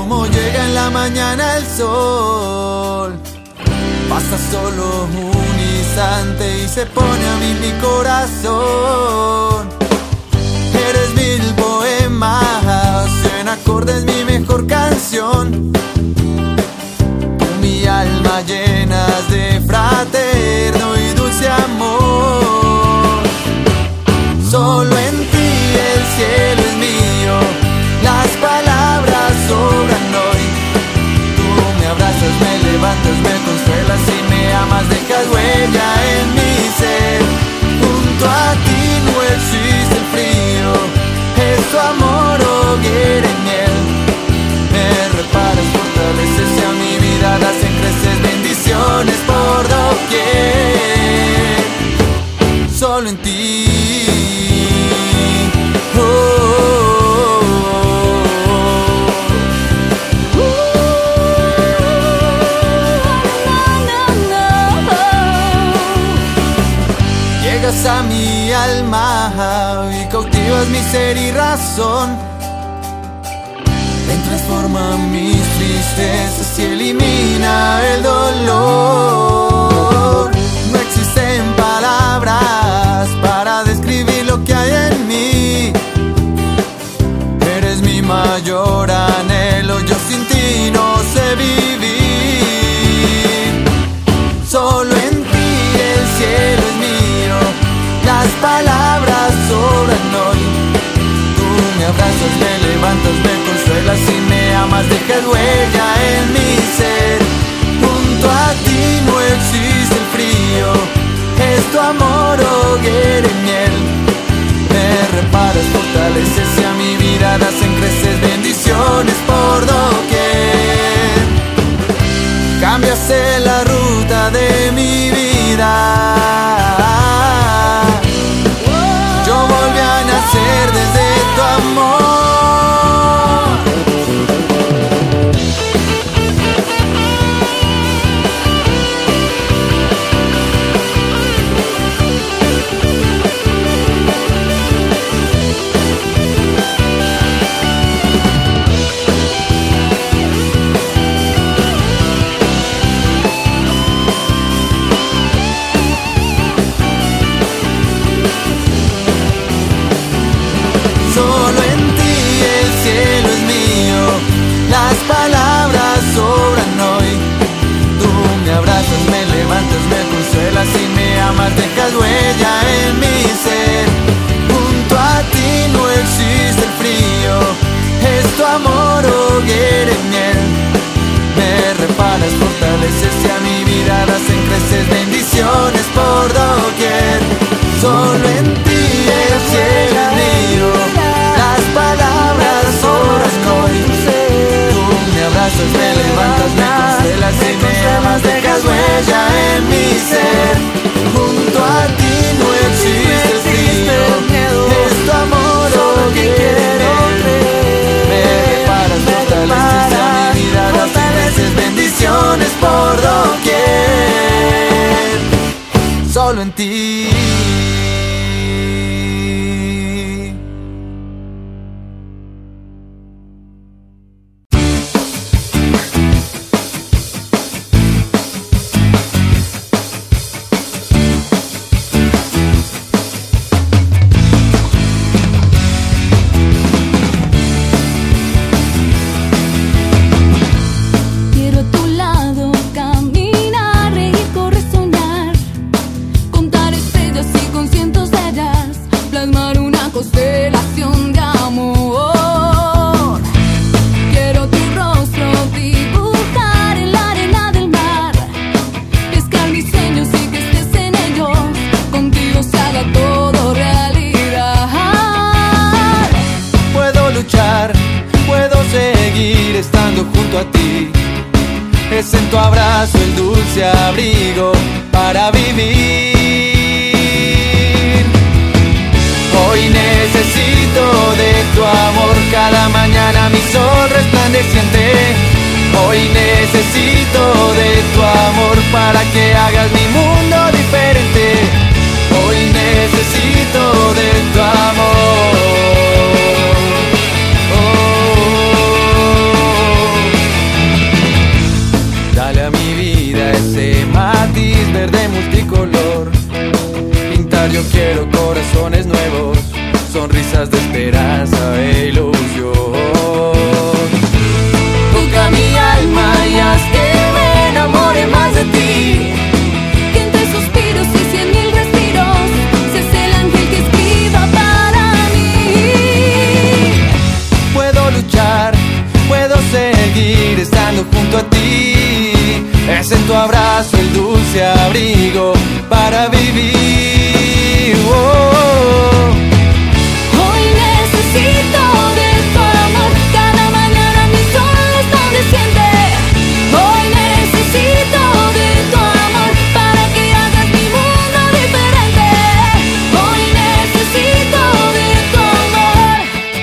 Como llega en la mañana el sol, pasa solo un instante y se pone a mil mi corazón. Eres mil poemas, 100 acordes, mi mejor canción. Con mi alma llenas de fraterno y dulce amor. Solo en ti el cielo es mío, las palabras sobran hoy. Tú me abrazas, me levantas, me consuelas y me amas, dejas huella en mi ser. Junto a ti no existe el frío, es tu amor, hoguera y miel. Me reparas, fortaleces y a mi vida das en creces bendiciones por doquier. Solo en ti. Llegas a mi alma y cautivas mi ser y razón. Transforma mis tristezas y elimina el dolor. No existen palabras para describir lo que hay en mí. Eres mi mayor anhelo, yo sin ti no sé vivir. Solo en ti el cielo es mío, las palabras sobran hoy. Tú me abrazas, me levantas, me consuelas y me amas, dejas huella en mi ser. Junto a ti no existe el frío, es tu amor, hoguera y miel. Me reparas, fortaleces y a mi vida das en creces bendiciones por doquier. Cambiaste la ruta de mi vida, yo volví a nacer desde tu amor. Solo en ti el cielo es mío, las palabras sobran hoy. Tú me abrazas, me levantas, me consuelas y me amas, dejas huella en mi ser. Junto a ti no existe el frío, es tu amor, hoguera y miel. Me reparas, fortaleces y a mi vida das en creces bendiciones por doquier. Solo en ti el cielo es mío, las palabras sobran hoy. Tú me abrazas, me levantas, me consuelas y me amas, dejas huella en mi ser. Junto a ti no existe el frío, es tu amor, hoguera y miel. Me reparas, fortaleces a mi vida, das en creces bendiciones por doquier. Solo en ti. Quiero a tu lado caminar, reír, correr, soñar, contar estrellas y con cientos de ellas plasmar una constelación de amor. Quiero tu rostro dibujar en la arena del mar, pescar mis sueños y que estés en ellos, contigo se haga todo realidad. Puedo luchar, puedo seguir estando junto a ti. Es en tu abrazo el dulce abrigo para vivir. Hoy necesito de tu amor, cada mañana mi sol resplandeciente. Hoy necesito de tu amor para que hagas mi mundo diferente. Hoy necesito de tu amor. Oh, oh, oh. yo quiero corazones nuevos, sonrisas de esperanza e ilusión. Toca mi alma y haz que me enamore más de ti. Que entre suspiros y 100.000 respiros seas el ángel que escriba para mí. Puedo luchar, puedo seguir estando junto a ti. Es en tu abrazo el dulce abrigo para vivir. Hoy necesito de tu amor, cada mañana mi sol resplandeciente. Hoy necesito de tu amor para que hagas mi mundo diferente. Hoy necesito de tu amor.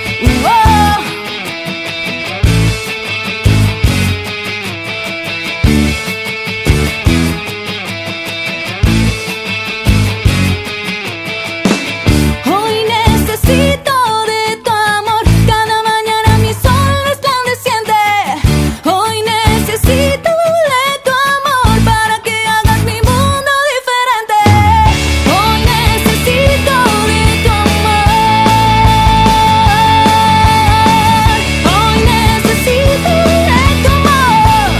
Hoy necesito de tu amor, cada mañana mi sol resplandeciente. Hoy necesito de tu amor para que hagas mi mundo diferente. Hoy necesito de tu amor. Hoy necesito de tu amor.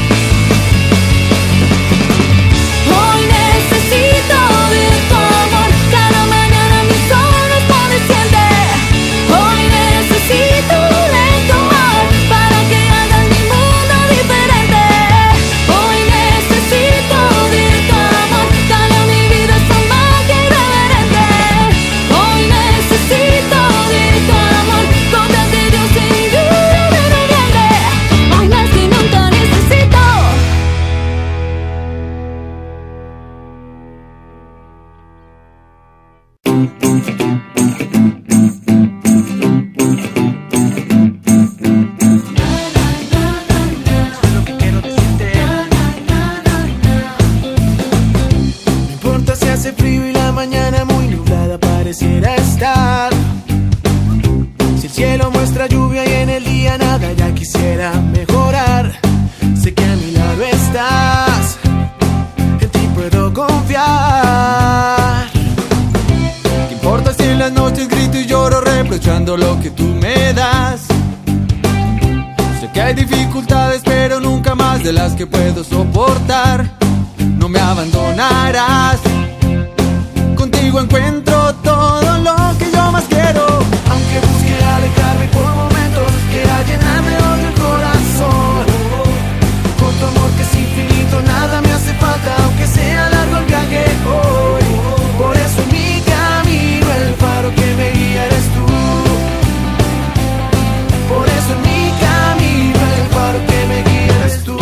Hoy necesito de tu amor, cada mañana mi sol resplandeciente. Hoy necesito de tu amor para que hagas mi mundo diferente. Hoy necesito de tu amor, cambia mi vida esta magia irreverente. Hoy necesito de tu amor, gotas de Dios en lluvia de noviembre. Hoy más que nunca necesito. No importa si hace frío y la mañana muy nublada pareciera estar. Si el cielo muestra lluvia y en el día nada, ya quisiera mejorar. Sé que a mi lado estás, en ti puedo confiar. ¿Qué importa si en las noches grito y lloro reprochando lo que tú me das? Sé que hay dificultades pero nunca más de las que puedo soportar. No me abandonarás, contigo encuentro todo lo que yo más quiero. Aunque busque alejarme por momentos, quiera llenarme hoy el corazón. Con tu amor que es infinito, nada me hace falta, aunque sea largo el viaje hoy. Por eso en mi camino el faro que me guía eres tú. Por eso en mi camino el faro que me guía eres tú.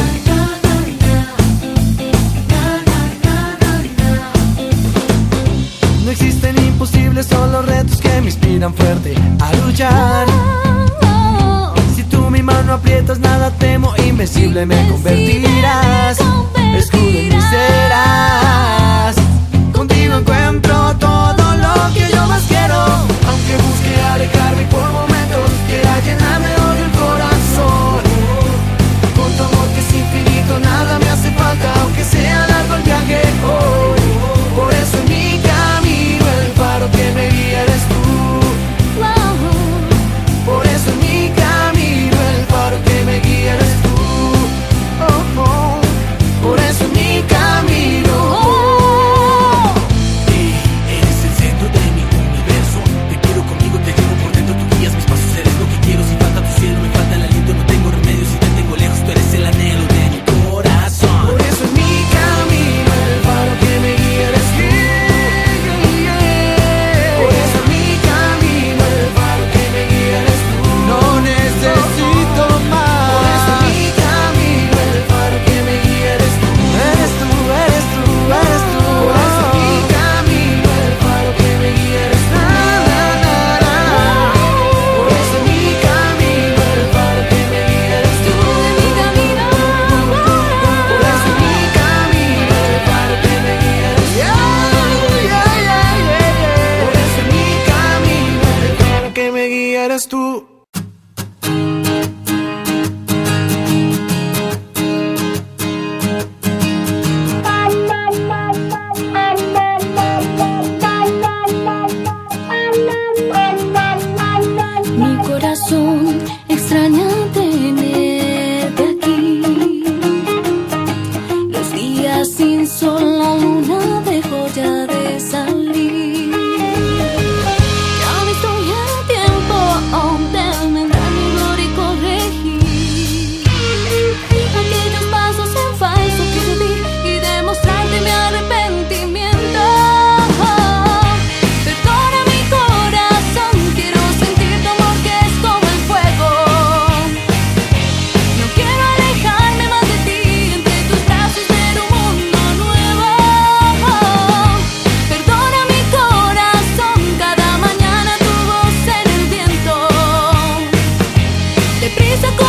No existen imposibles, solo retos que me inspiran fuerte a luchar. Si tú mi mano aprietas, nada temo, invencible me convertirás. Escudo en mí serás. Contigo encuentro todo lo que yo más quiero. Aunque busque alejarme por momentos, quiera llenarme hoy el corazón. Con tu amor que es infinito, nada me hace falta, aunque sea largo el viaje hoy. Por eso en mi camino el faro que me guía eres tú. Por eso en mi camino el faro que me guía eres tú. Oh, oh. Por eso en mi camino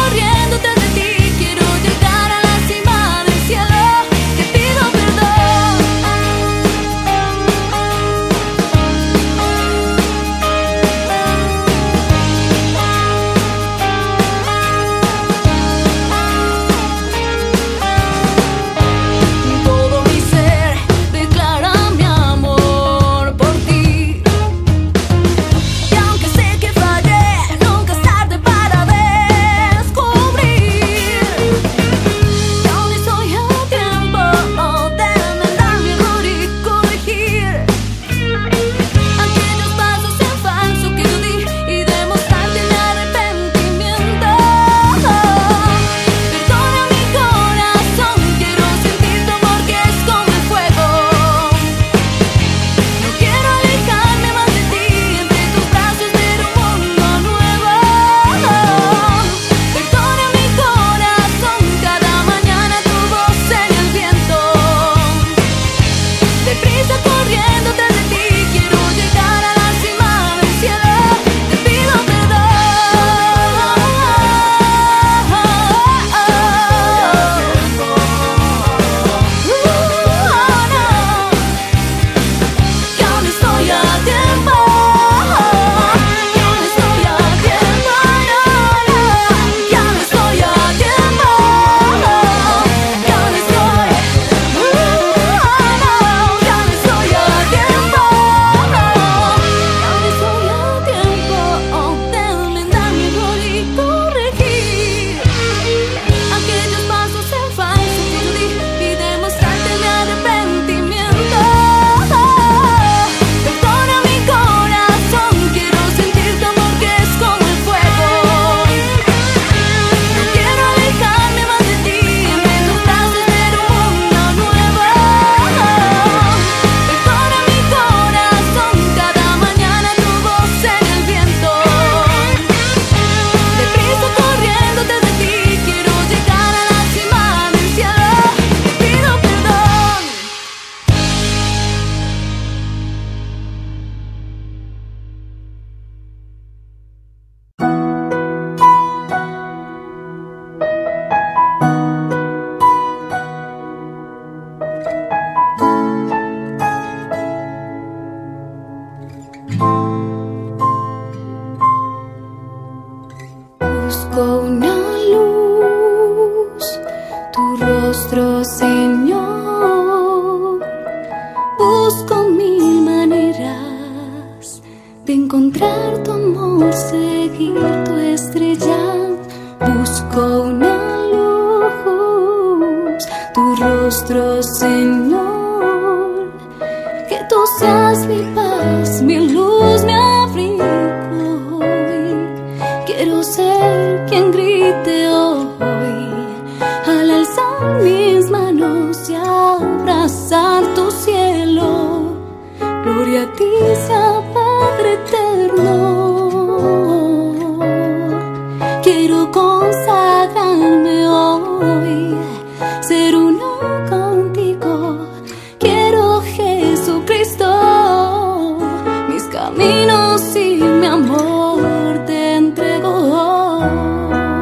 Caminos y mi amor te entrego.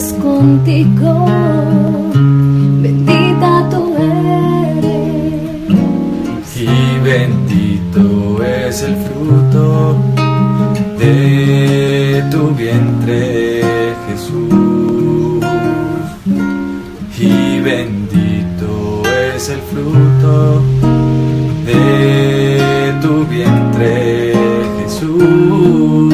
es contigo, bendita tú eres. Y bendito es el fruto de tu vientre, Jesús. Y bendito es el fruto de tu vientre, Jesús.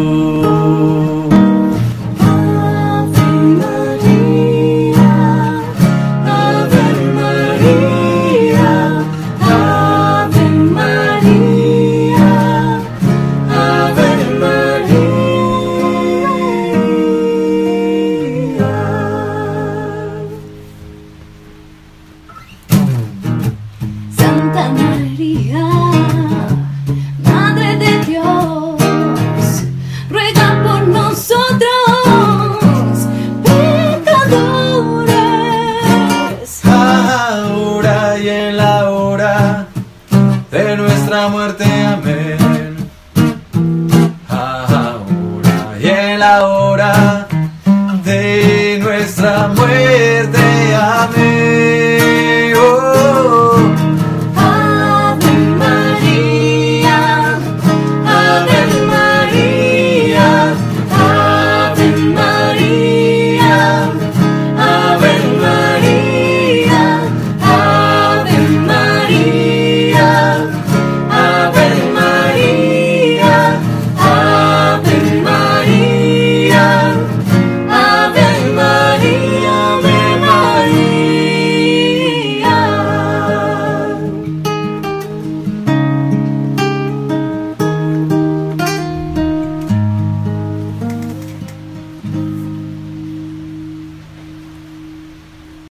Santa María, Madre de Dios, ruega por nosotros, pecadores, Ahora y en la hora de nuestra muerte, amén. Ahora y en la hora de nuestra muerte, amén.